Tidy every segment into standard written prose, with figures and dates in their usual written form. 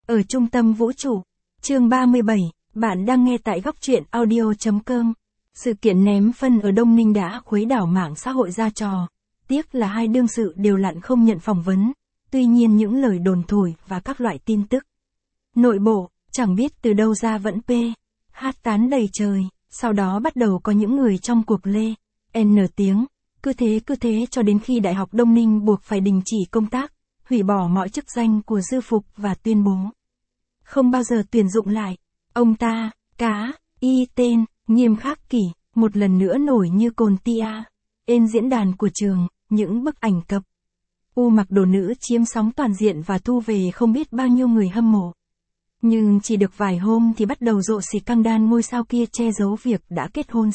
Ở trung tâm vũ trụ. Chương 37, bạn đang nghe tại góc truyện audio.com. Sự kiện ném phân ở Đông Ninh đã khuấy đảo mạng xã hội ra trò. Tiếc là hai đương sự đều lặn không nhận phỏng vấn. Tuy nhiên những lời đồn thổi và các loại tin tức nội bộ, chẳng biết từ đâu ra vẫn hát tán đầy trời. Sau đó bắt đầu có những người trong cuộc lê n tiếng. Cứ thế cho đến khi Đại học Đông Ninh buộc phải đình chỉ công tác, hủy bỏ mọi chức danh của Dư Phục và tuyên bố không bao giờ tuyển dụng lại. Ông ta, tên, nghiêm khắc kỷ, một lần nữa nổi như cồn tia. Trên diễn đàn của trường, những bức ảnh cặp mặc đồ nữ chiếm sóng toàn diện và thu về không biết bao nhiêu người hâm mộ. Nhưng chỉ được vài hôm thì bắt đầu rộ xì căng đan ngôi sao kia che giấu việc đã kết hôn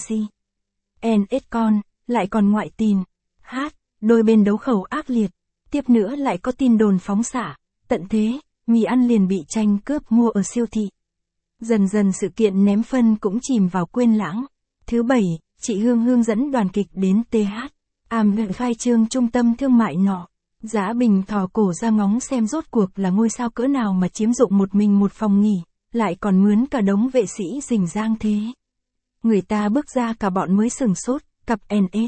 con, lại còn ngoại tình. Đôi bên đấu khẩu ác liệt. Tiếp nữa lại có tin đồn phóng xạ, tận thế, mì ăn liền bị tranh cướp mua ở siêu thị. Dần dần sự kiện ném phân cũng chìm vào quên lãng. Thứ Bảy, chị Hương dẫn đoàn kịch đến gần khai trương trung tâm thương mại nọ. Giá Bình thò cổ ra ngóng xem rốt cuộc là ngôi sao cỡ nào mà chiếm dụng một mình một phòng nghỉ, lại còn mướn cả đống vệ sĩ rình rang thế. Người ta bước ra cả bọn mới sừng sốt, cặp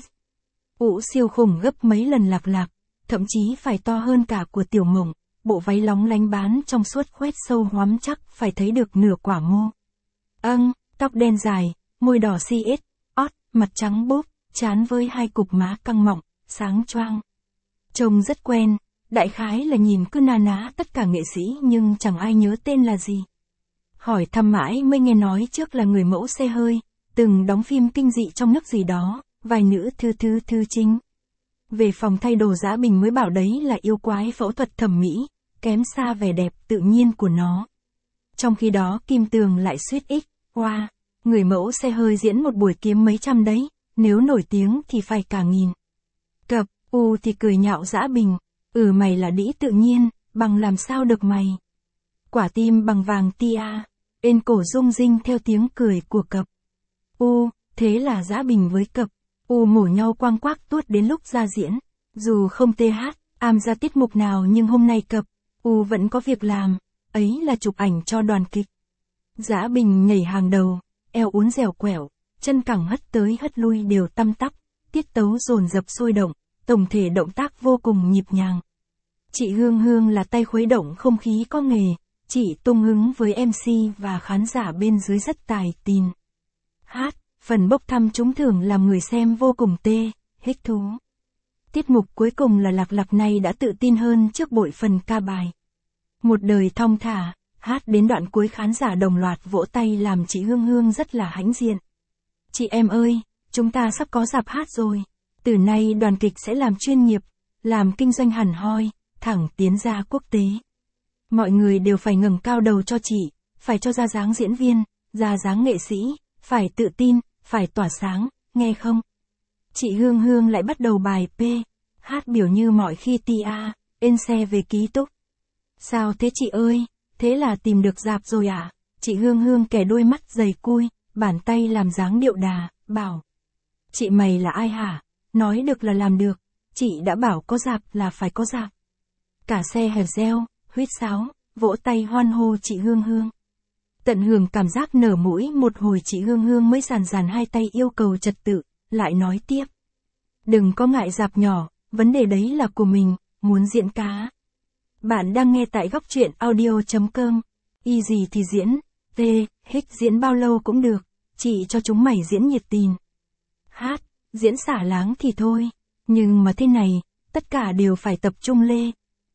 siêu khủng gấp mấy lần Lạc, thậm chí phải to hơn cả của Tiểu Mộng, bộ váy lóng lánh bán trong suốt khoét sâu hoắm chắc phải thấy được nửa quả ngô. Tóc đen dài, môi đỏ mặt trắng bốp, trán với hai cục má căng mọng, sáng choang. Trông rất quen, đại khái là nhìn cứ na ná tất cả nghệ sĩ nhưng chẳng ai nhớ tên là gì. Hỏi thăm mãi mới nghe nói trước là người mẫu xe hơi, từng đóng phim kinh dị trong nước gì đó, vài nữ thư chính. Về phòng thay đồ Giá Bình mới bảo đấy là yêu quái phẫu thuật thẩm mỹ, kém xa vẻ đẹp tự nhiên của nó. Trong khi đó Kim Tường lại suýt người mẫu xe hơi diễn một buổi kiếm mấy trăm đấy, nếu nổi tiếng thì phải cả nghìn. Cặp thì cười nhạo Giá Bình, mày là đĩ tự nhiên, bằng làm sao được mày. Quả tim bằng vàng tia, bên cổ rung rinh theo tiếng cười của cặp thế là Giá Bình với cặp mổ nhau quang quác tuốt đến lúc ra diễn. Dù không ra tiết mục nào nhưng hôm nay cặp vẫn có việc làm, ấy là chụp ảnh cho đoàn kịch. Giá Bình nhảy hàng đầu, eo uốn dẻo quẹo, chân cẳng hất tới hất lui đều tăm tắp, tiết tấu dồn dập sôi động, tổng thể động tác vô cùng nhịp nhàng. Chị Hương là tay khuấy động không khí có nghề, chị tung hứng với MC và khán giả bên dưới rất tài tin. Phần bốc thăm trúng thưởng làm người xem vô cùng thích thú. Tiết mục cuối cùng là Lạc này đã tự tin hơn trước bội phần ca bài. Một đời thong thả, đến đoạn cuối khán giả đồng loạt vỗ tay làm chị Hương rất là hãnh diện. Chị em ơi, chúng ta sắp có rạp hát rồi. Từ nay đoàn kịch sẽ làm chuyên nghiệp, làm kinh doanh hẳn hoi, thẳng tiến ra quốc tế. Mọi người đều phải ngẩng cao đầu cho chị, phải cho ra dáng diễn viên, ra dáng nghệ sĩ, phải tự tin, phải tỏa sáng, nghe không? Chị Hương lại bắt đầu bài hát biểu như mọi khi trên xe về ký túc. Sao thế chị ơi, thế là tìm được rạp rồi à? Chị Hương kẻ đôi mắt dày cui, bàn tay làm dáng điệu đà, bảo. Chị mày là ai hả? Nói được là làm được, chị đã bảo có rạp là phải có rạp. Cả xe hờ reo, huýt sáo, vỗ tay hoan hô chị Hương. Tận hưởng cảm giác nở mũi một hồi chị Hương mới dàn hai tay yêu cầu trật tự, lại nói tiếp. Đừng có ngại rạp nhỏ, vấn đề đấy là của mình, muốn diễn cá. Bạn đang nghe tại góc truyện audio.com, y gì thì diễn, diễn bao lâu cũng được, chị cho chúng mày diễn nhiệt tình. Diễn xả láng thì thôi, nhưng mà thế này, tất cả đều phải tập trung lê.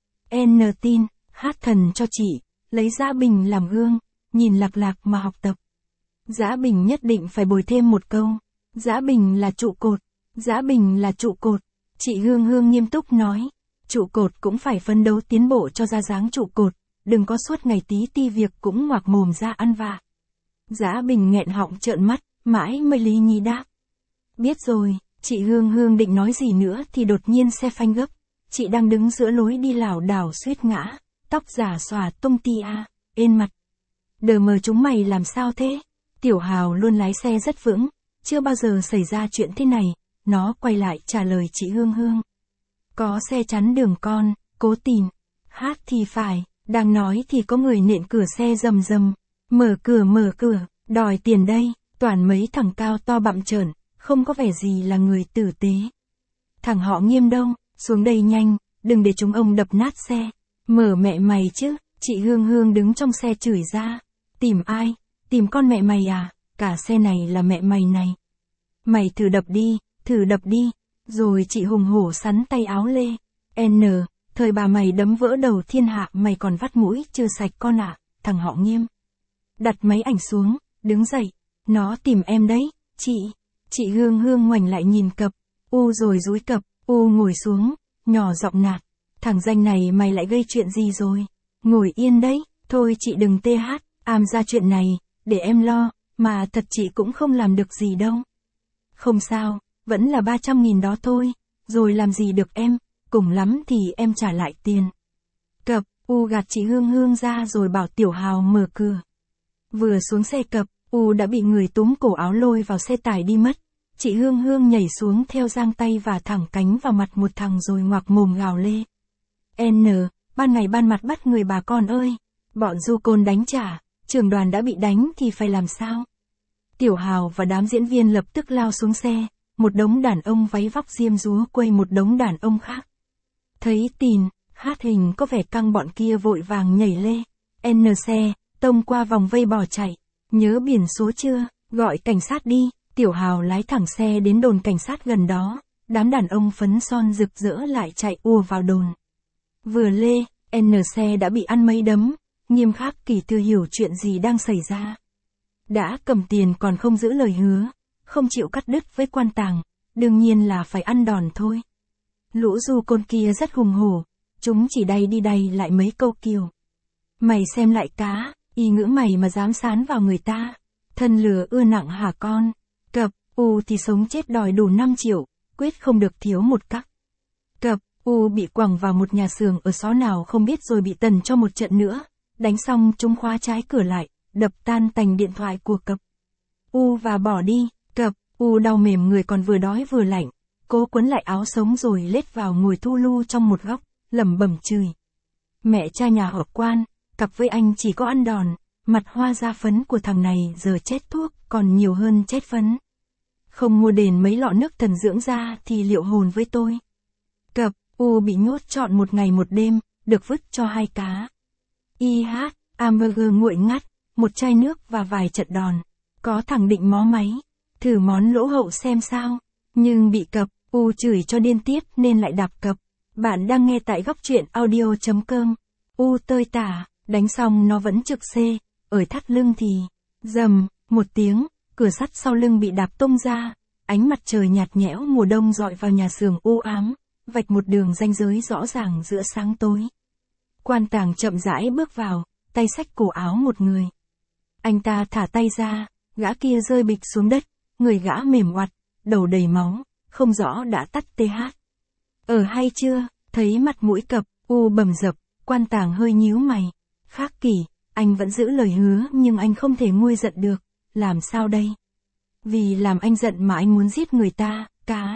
Tin, hát thần cho chị, lấy Giá Bình làm gương, nhìn Lạc mà học tập. Giá Bình nhất định phải bồi thêm một câu. Giá Bình là trụ cột. Giá Bình là trụ cột. Chị Hương nghiêm túc nói. Trụ cột cũng phải phấn đấu tiến bộ cho ra dáng trụ cột, đừng có suốt ngày tí ti việc cũng ngoạc mồm ra ăn vạ. Giá Bình nghẹn họng trợn mắt, mãi mới lý nhí đáp. Biết rồi, chị Hương định nói gì nữa thì đột nhiên xe phanh gấp. Chị đang đứng giữa lối đi lảo đảo suýt ngã, tóc giả xòa tung tia, ên mặt. Đờ mờ chúng mày làm sao thế? Tiểu Hào luôn lái xe rất vững, chưa bao giờ xảy ra chuyện thế này, nó quay lại trả lời chị Hương. Có xe chắn đường con, cố tình. Hát thì phải, Đang nói thì có người nện cửa xe rầm rầm. Mở cửa, đòi tiền đây. Toàn mấy thằng cao to bặm trợn, không có vẻ gì là người tử tế. Thằng họ Nghiêm đâu, xuống đây nhanh, đừng để chúng ông đập nát xe. Mở mẹ mày chứ, chị Hương Hương đứng trong xe chửi ra. Tìm ai? Tìm con mẹ mày à? Cả xe này là mẹ mày này. Mày thử đập đi. Rồi chị hùng hổ sắn tay áo lê. Thời bà mày đấm vỡ đầu thiên hạ mày còn vắt mũi chưa sạch con ạ, thằng họ Nghiêm. Đặt máy ảnh xuống, đứng dậy. Nó tìm em đấy, chị. Chị Hương Hương ngoảnh lại nhìn cặp. Rồi dúi cặp, ngồi xuống, nhỏ giọng nạt. Thằng danh này mày lại gây chuyện gì rồi? Ngồi yên đấy, thôi chị đừng ra chuyện này, để em lo, mà thật chị cũng không làm được gì đâu. Không sao, vẫn là 300.000 đó thôi, rồi làm gì được em, cùng lắm thì em trả lại tiền. Cặp, gạt chị Hương Hương ra rồi bảo Tiểu Hào mở cửa. Vừa xuống xe cặp, đã bị người túm cổ áo lôi vào xe tải đi mất. Chị Hương Hương nhảy xuống theo giang tay và thẳng cánh vào mặt một thằng rồi ngoạc mồm gào lê. Ban ngày ban mặt bắt người bà con ơi, bọn du côn đánh trả, trưởng đoàn đã bị đánh thì phải làm sao? Tiểu Hào và đám diễn viên lập tức lao xuống xe, một đống đàn ông váy vóc diêm dúa quay một đống đàn ông khác. Thấy tin, hát hình có vẻ căng bọn kia vội vàng nhảy lê. Xe, tông qua vòng vây bỏ chạy. Nhớ biển số chưa, gọi cảnh sát đi. Tiểu Hào lái thẳng xe đến đồn cảnh sát gần đó, đám đàn ông phấn son rực rỡ lại chạy ùa vào đồn. Vừa lê, xe đã bị ăn mấy đấm, Nghiêm Khắc Kỷ thừa hiểu chuyện gì đang xảy ra. Đã cầm tiền còn không giữ lời hứa, không chịu cắt đứt với quan tàng, đương nhiên là phải ăn đòn thôi. Lũ du côn kia rất hùng hổ, chúng chỉ đay đi đay lại mấy câu kiều. Mày xem lại cá, y ngữ mày mà dám sán vào người ta, thân lừa ưa nặng hả con? Cặp, thì sống chết đòi đủ 5 triệu, quyết không được thiếu một cắc. Cặp, bị quẳng vào một nhà xưởng ở xó nào không biết rồi bị tần cho một trận nữa, đánh xong chúng khóa trái cửa lại, đập tan tành điện thoại của cặp. Và bỏ đi, cặp, đau mềm người còn vừa đói vừa lạnh, cố quấn lại áo sống rồi lết vào ngồi thu lu trong một góc, lẩm bẩm chửi. Mẹ cha nhà họ Quan, cặp với anh chỉ có ăn đòn, mặt hoa da phấn của thằng này giờ chết thuốc còn nhiều hơn chết phấn. Không mua đền mấy lọ nước thần dưỡng da thì liệu hồn với tôi. Cặp, bị nhốt trọn một ngày một đêm, được vứt cho 2 cá. Hamburger nguội ngắt, một chai nước và vài trận đòn. Có thằng định mó máy, thử món lỗ hậu xem sao. Nhưng bị cặp, chửi cho điên tiết nên lại đạp cặp. Bạn đang nghe tại góc truyện audio.com. Tơi tả, đánh xong nó vẫn trực xê, ở thắt lưng thì, rầm, một tiếng, cửa sắt sau lưng bị đạp tung ra, ánh mặt trời nhạt nhẽo mùa đông dọi vào nhà xưởng u ám, vạch một đường ranh giới rõ ràng giữa sáng tối. Quan tàng chậm rãi bước vào, tay xách cổ áo một người. Anh ta thả tay ra, gã kia rơi bịch xuống đất, người gã mềm oặt, đầu đầy máu, không rõ đã tắt TH. Hay chưa, thấy mặt mũi cặp, bầm dập, quan tàng hơi nhíu mày. Khắc Kỷ, anh vẫn giữ lời hứa nhưng anh không thể nguôi giận được, làm sao đây? Vì làm anh giận mà anh muốn giết người ta, cá.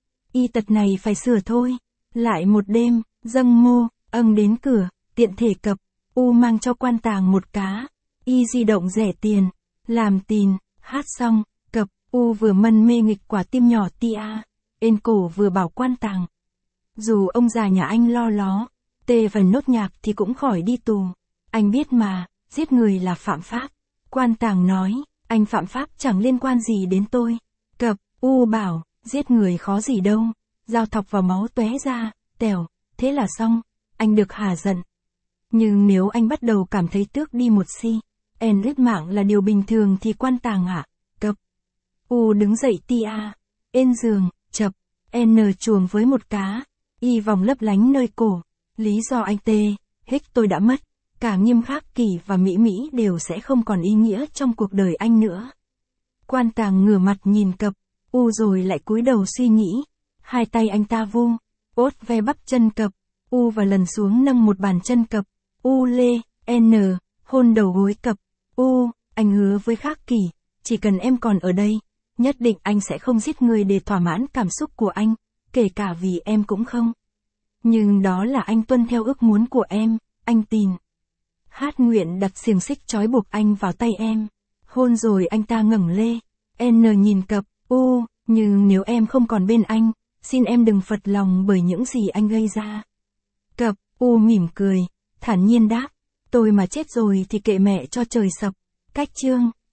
Y tật này phải sửa thôi. Lại một đêm, dâng mô, đến cửa, tiện thể cặp, mang cho quan tàng một cá. Y di động rẻ tiền, làm tin, hát xong, cặp, vừa mân mê nghịch quả tim nhỏ tia, ên cổ vừa bảo quan tàng. Dù ông già nhà anh lo ló, tê và nốt nhạc thì cũng khỏi đi tù. Anh biết mà, giết người là phạm pháp. Quan tàng nói, anh phạm pháp chẳng liên quan gì đến tôi. Cặp, bảo, giết người khó gì đâu. Dao thọc vào máu tóe ra, tèo, thế là xong, anh được hả giận. Nhưng nếu anh bắt đầu cảm thấy tước đi một lết mạng là điều bình thường thì quan tàng ạ. Cặp, đứng dậy tia, ên giường, chập, chuồng với một cá, y vòng lấp lánh nơi cổ. Lý do anh tôi đã mất, cả Nghiêm Khắc Kỷ và Mỹ Mỹ đều sẽ không còn ý nghĩa trong cuộc đời anh nữa. Quan tàng ngửa mặt nhìn cặp, rồi lại cúi đầu suy nghĩ. Hai tay anh ta vung, ve bắp chân cặp, và lần xuống nâng một bàn chân cặp, lê, hôn đầu gối cặp, anh hứa với Khắc Kỷ, chỉ cần em còn ở đây, nhất định anh sẽ không giết người để thỏa mãn cảm xúc của anh, kể cả vì em cũng không. Nhưng đó là anh tuân theo ước muốn của em, anh tin. Hát nguyện đặt xiềng xích trói buộc anh vào tay em. Hôn rồi anh ta ngẩng lê. N nhìn cặp, U, nhưng nếu em không còn bên anh, xin em đừng phật lòng bởi những gì anh gây ra. Cặp, U mỉm cười, thản nhiên đáp. Tôi mà chết rồi thì kệ mẹ cho trời sập. Cách chương